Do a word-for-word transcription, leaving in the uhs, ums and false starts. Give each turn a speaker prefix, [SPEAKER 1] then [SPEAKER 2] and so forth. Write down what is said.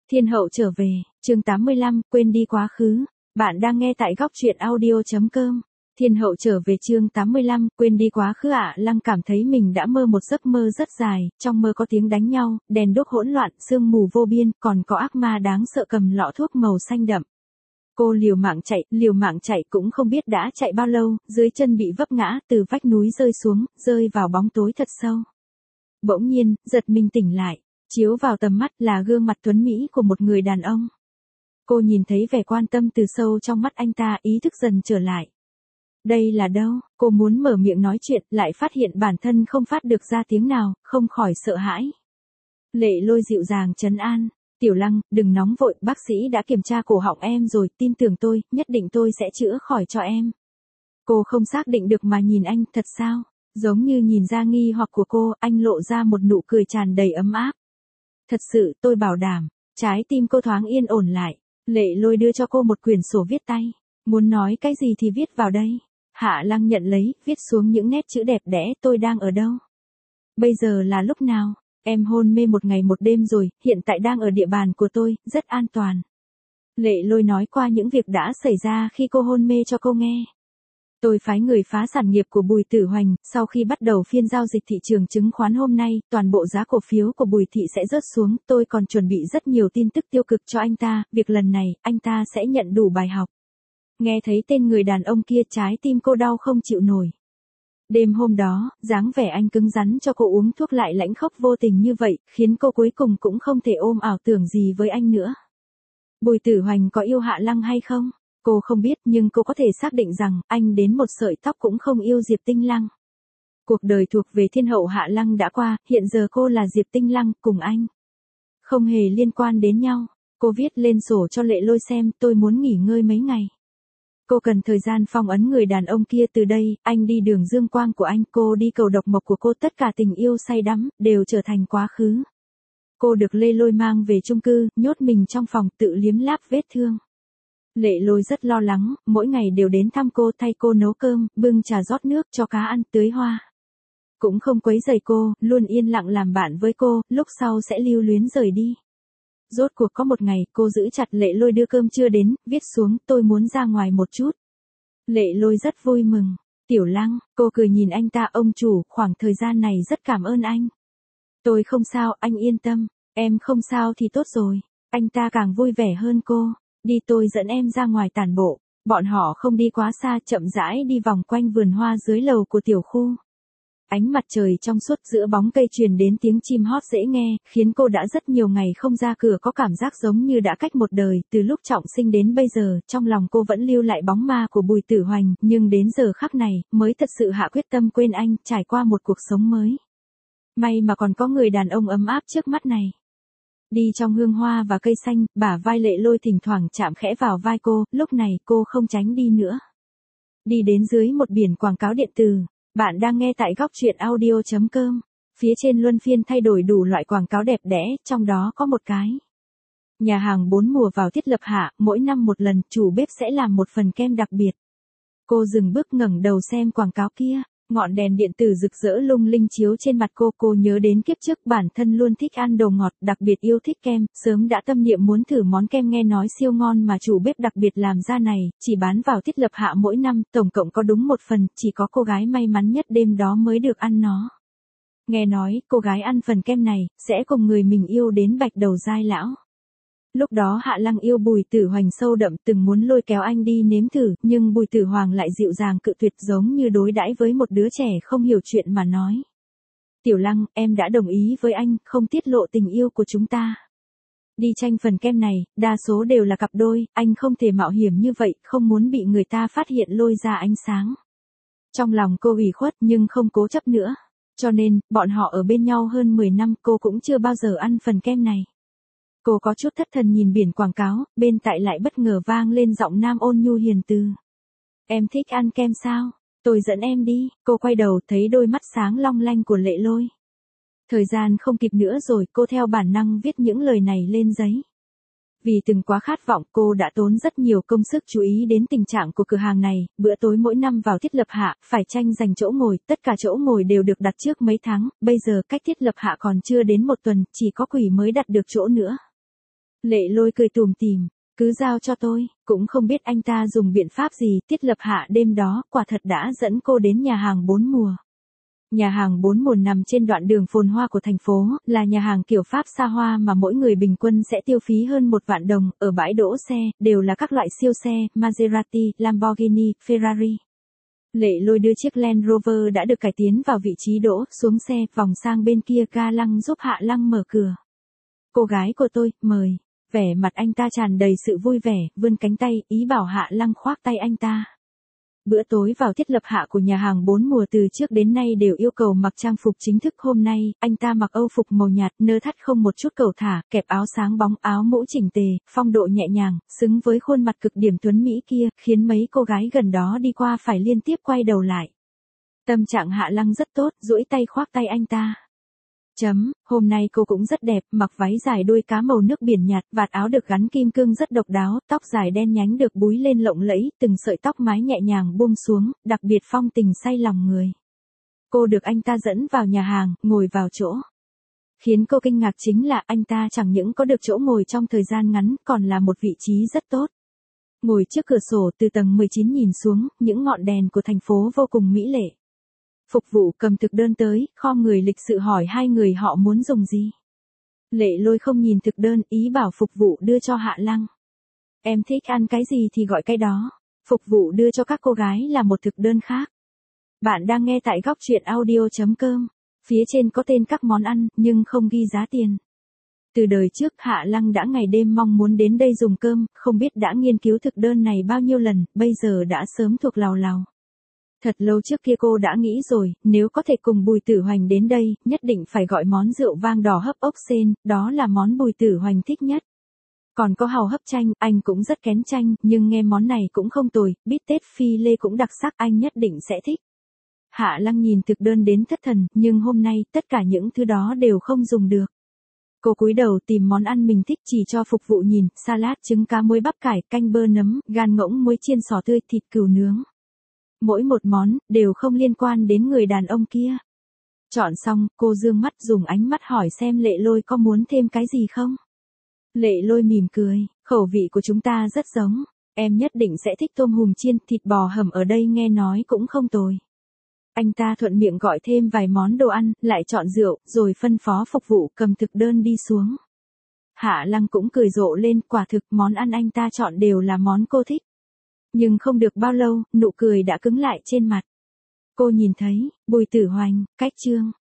[SPEAKER 1] Thiên hậu trở về, chương tám mươi lăm, quên đi quá khứ. Bạn đang nghe tại góc truyện audio chấm com. Thiên hậu trở về chương tám mươi lăm, quên đi quá khứ ạ. Lăng cảm thấy mình đã mơ một giấc mơ rất dài, trong mơ có tiếng đánh nhau, đèn đuốc hỗn loạn, sương mù vô biên, còn có ác ma đáng sợ cầm lọ thuốc màu xanh đậm. Cô liều mạng chạy, liều mạng chạy cũng không biết đã chạy bao lâu, dưới chân bị vấp ngã, từ vách núi rơi xuống, rơi vào bóng tối thật sâu. Bỗng nhiên, giật mình tỉnh lại. Chiếu vào tầm mắt là gương mặt tuấn mỹ của một người đàn ông. Cô nhìn thấy vẻ quan tâm từ sâu trong mắt anh ta, ý thức dần trở lại. Đây là đâu? Cô muốn mở miệng nói chuyện, lại phát hiện bản thân không phát được ra tiếng nào, không khỏi sợ hãi. Lệ Lôi dịu dàng trấn an. Tiểu Lăng, đừng nóng vội, bác sĩ đã kiểm tra cổ họng em rồi, tin tưởng tôi, nhất định tôi sẽ chữa khỏi cho em. Cô không xác định được mà nhìn anh, thật sao? Giống như nhìn ra nghi hoặc của cô, anh lộ ra một nụ cười tràn đầy ấm áp. Thật sự, tôi bảo đảm. Trái tim cô thoáng yên ổn lại. Lệ Lôi đưa cho cô một quyển sổ viết tay. Muốn nói cái gì thì viết vào đây. Hạ Lăng nhận lấy, viết xuống những nét chữ đẹp đẽ, tôi đang ở đâu? Bây giờ là lúc nào? Em hôn mê một ngày một đêm rồi, hiện tại đang ở địa bàn của tôi, rất an toàn. Lệ Lôi nói qua những việc đã xảy ra khi cô hôn mê cho cô nghe. Tôi phái người phá sản nghiệp của Bùi Tử Hoành, sau khi bắt đầu phiên giao dịch thị trường chứng khoán hôm nay, toàn bộ giá cổ phiếu của Bùi Thị sẽ rớt xuống, tôi còn chuẩn bị rất nhiều tin tức tiêu cực cho anh ta, việc lần này, anh ta sẽ nhận đủ bài học. Nghe thấy tên người đàn ông kia, trái tim cô đau không chịu nổi. Đêm hôm đó, dáng vẻ anh cứng rắn cho cô uống thuốc lại lãnh khốc vô tình như vậy, khiến cô cuối cùng cũng không thể ôm ảo tưởng gì với anh nữa. Bùi Tử Hoành có yêu Hạ Lăng hay không? Cô không biết nhưng cô có thể xác định rằng anh đến một sợi tóc cũng không yêu Diệp Tinh Lăng. Cuộc đời thuộc về thiên hậu Hạ Lăng đã qua, hiện giờ cô là Diệp Tinh Lăng cùng anh. Không hề liên quan đến nhau. Cô viết lên sổ cho Lệ Lôi xem, tôi muốn nghỉ ngơi mấy ngày. Cô cần thời gian phong ấn người đàn ông kia, từ đây, anh đi đường dương quang của anh, cô đi cầu độc mộc của cô, tất cả tình yêu say đắm, đều trở thành quá khứ. Cô được Lê Lôi mang về chung cư, nhốt mình trong phòng tự liếm láp vết thương. Lệ Lôi rất lo lắng, mỗi ngày đều đến thăm cô, thay cô nấu cơm, bưng trà rót nước cho cá ăn, tưới hoa. Cũng không quấy rầy cô, luôn yên lặng làm bạn với cô, lúc sau sẽ lưu luyến rời đi. Rốt cuộc có một ngày, cô giữ chặt Lệ Lôi đưa cơm trưa đến, viết xuống, tôi muốn ra ngoài một chút. Lệ Lôi rất vui mừng. Tiểu Lăng, cô cười nhìn anh ta, ông chủ, khoảng thời gian này rất cảm ơn anh. Tôi không sao, anh yên tâm, em không sao thì tốt rồi. Anh ta càng vui vẻ hơn cô. Đi, tôi dẫn em ra ngoài tản bộ. Bọn họ không đi quá xa, chậm rãi đi vòng quanh vườn hoa dưới lầu của tiểu khu. Ánh mặt trời trong suốt, giữa bóng cây truyền đến tiếng chim hót dễ nghe, khiến cô đã rất nhiều ngày không ra cửa, có cảm giác giống như đã cách một đời, từ lúc trọng sinh đến bây giờ, trong lòng cô vẫn lưu lại bóng ma của Bùi Tử Hoành, nhưng đến giờ khắc này, mới thật sự hạ quyết tâm quên anh, trải qua một cuộc sống mới. May mà còn có người đàn ông ấm áp trước mắt này. Đi trong hương hoa và cây xanh, bả vai Lệ Lôi thỉnh thoảng chạm khẽ vào vai cô, lúc này cô không tránh đi nữa. Đi đến dưới một biển quảng cáo điện tử. Bạn đang nghe tại góc truyện audio chấm com. Phía trên luân phiên thay đổi đủ loại quảng cáo đẹp đẽ, trong đó có một cái. Nhà hàng bốn mùa vào thiết lập hạ, mỗi năm một lần, chủ bếp sẽ làm một phần kem đặc biệt. Cô dừng bước ngẩng đầu xem quảng cáo kia, ngọn đèn điện tử rực rỡ lung linh chiếu trên mặt cô, cô nhớ đến kiếp trước bản thân luôn thích ăn đồ ngọt, đặc biệt yêu thích kem, sớm đã tâm niệm muốn thử món kem nghe nói siêu ngon mà chủ bếp đặc biệt làm ra này, chỉ bán vào thiết lập hạ mỗi năm, tổng cộng có đúng một phần, chỉ có cô gái may mắn nhất đêm đó mới được ăn nó. Nghe nói, cô gái ăn phần kem này, sẽ cùng người mình yêu đến bạch đầu giai lão. Lúc đó Hạ Lăng yêu Bùi Tử Hoành sâu đậm, từng muốn lôi kéo anh đi nếm thử, nhưng Bùi Tử Hoành lại dịu dàng cự tuyệt, giống như đối đãi với một đứa trẻ không hiểu chuyện mà nói. Tiểu Lăng, em đã đồng ý với anh, không tiết lộ tình yêu của chúng ta. Đi tranh phần kem này, đa số đều là cặp đôi, anh không thể mạo hiểm như vậy, không muốn bị người ta phát hiện lôi ra ánh sáng. Trong lòng cô ủy khuất nhưng không cố chấp nữa. Cho nên, bọn họ ở bên nhau hơn mười năm, cô cũng chưa bao giờ ăn phần kem này. Cô có chút thất thần nhìn biển quảng cáo, bên tại lại bất ngờ vang lên giọng nam ôn nhu hiền từ. Em thích ăn kem sao? Tôi dẫn em đi. Cô quay đầu thấy đôi mắt sáng long lanh của Lệ Lôi. Thời gian không kịp nữa rồi, cô theo bản năng viết những lời này lên giấy. Vì từng quá khát vọng, cô đã tốn rất nhiều công sức chú ý đến tình trạng của cửa hàng này, bữa tối mỗi năm vào thiết lập hạ, phải tranh giành chỗ ngồi, tất cả chỗ ngồi đều được đặt trước mấy tháng, bây giờ cách thiết lập hạ còn chưa đến một tuần, chỉ có quỷ mới đặt được chỗ nữa. Lệ Lôi cười tủm tỉm, cứ giao cho tôi, cũng không biết anh ta dùng biện pháp gì. Tiết Lập Hạ đêm đó quả thật đã dẫn cô đến nhà hàng Bốn Mùa. Nhà hàng Bốn Mùa nằm trên đoạn đường phồn hoa của thành phố, là nhà hàng kiểu Pháp xa hoa mà mỗi người bình quân sẽ tiêu phí hơn một vạn đồng. Ở bãi đỗ xe, đều là các loại siêu xe, Maserati, Lamborghini, Ferrari. Lệ Lôi đưa chiếc Land Rover đã được cải tiến vào vị trí đỗ, xuống xe, vòng sang bên kia ga lăng giúp Hạ Lăng mở cửa. Cô gái của tôi, mời. Vẻ mặt anh ta tràn đầy sự vui vẻ, vươn cánh tay, ý bảo Hạ Lăng khoác tay anh ta. Bữa tối vào Tiết Lập Hạ của nhà hàng Bốn Mùa từ trước đến nay đều yêu cầu mặc trang phục chính thức. Hôm nay, anh ta mặc âu phục màu nhạt, nơ thắt không một chút cẩu thả, kẹp áo sáng bóng, áo mũ chỉnh tề, phong độ nhẹ nhàng, xứng với khuôn mặt cực điểm tuấn mỹ kia, khiến mấy cô gái gần đó đi qua phải liên tiếp quay đầu lại. Tâm trạng Hạ Lăng rất tốt, duỗi tay khoác tay anh ta. Chấm, hôm nay cô cũng rất đẹp, mặc váy dài đuôi cá màu nước biển nhạt, vạt áo được gắn kim cương rất độc đáo, tóc dài đen nhánh được búi lên lộng lẫy, từng sợi tóc mái nhẹ nhàng buông xuống, đặc biệt phong tình say lòng người. Cô được anh ta dẫn vào nhà hàng, ngồi vào chỗ. Khiến cô kinh ngạc chính là anh ta chẳng những có được chỗ ngồi trong thời gian ngắn, còn là một vị trí rất tốt. Ngồi trước cửa sổ từ tầng mười chín nhìn xuống, những ngọn đèn của thành phố vô cùng mỹ lệ. Phục vụ cầm thực đơn tới, khom người lịch sự hỏi hai người họ muốn dùng gì. Lệ Lôi không nhìn thực đơn, ý bảo phục vụ đưa cho Hạ Lăng. Em thích ăn cái gì thì gọi cái đó. Phục vụ đưa cho các cô gái là một thực đơn khác. Bạn đang nghe tại góc truyện audio chấm com. Phía trên có tên các món ăn, nhưng không ghi giá tiền. Từ đời trước Hạ Lăng đã ngày đêm mong muốn đến đây dùng cơm, không biết đã nghiên cứu thực đơn này bao nhiêu lần, bây giờ đã sớm thuộc lào lào. Thật lâu trước kia cô đã nghĩ rồi, nếu có thể cùng Bùi Tử Hoành đến đây, nhất định phải gọi món rượu vang đỏ hấp ốc sên, đó là món Bùi Tử Hoành thích nhất. Còn có hàu hấp chanh, anh cũng rất kén chanh, nhưng nghe món này cũng không tồi, bít tết phi lê cũng đặc sắc, anh nhất định sẽ thích. Hạ Lăng nhìn thực đơn đến thất thần, nhưng hôm nay, tất cả những thứ đó đều không dùng được. Cô cúi đầu tìm món ăn mình thích, chỉ cho phục vụ nhìn, salad, trứng cá muối bắp cải, canh bơ nấm, gan ngỗng muối chiên sò tươi, thịt cừu nướng. Mỗi một món, đều không liên quan đến người đàn ông kia. Chọn xong, cô dương mắt dùng ánh mắt hỏi xem Lệ Lôi có muốn thêm cái gì không. Lệ Lôi mỉm cười, khẩu vị của chúng ta rất giống, em nhất định sẽ thích tôm hùm chiên, thịt bò hầm ở đây nghe nói cũng không tồi. Anh ta thuận miệng gọi thêm vài món đồ ăn, lại chọn rượu, rồi phân phó phục vụ cầm thực đơn đi xuống. Hạ Lăng cũng cười rộ lên, quả thực món ăn anh ta chọn đều là món cô thích. Nhưng không được bao lâu, nụ cười đã cứng lại trên mặt. Cô nhìn thấy, Bùi Tử Hoành, Cách Trương,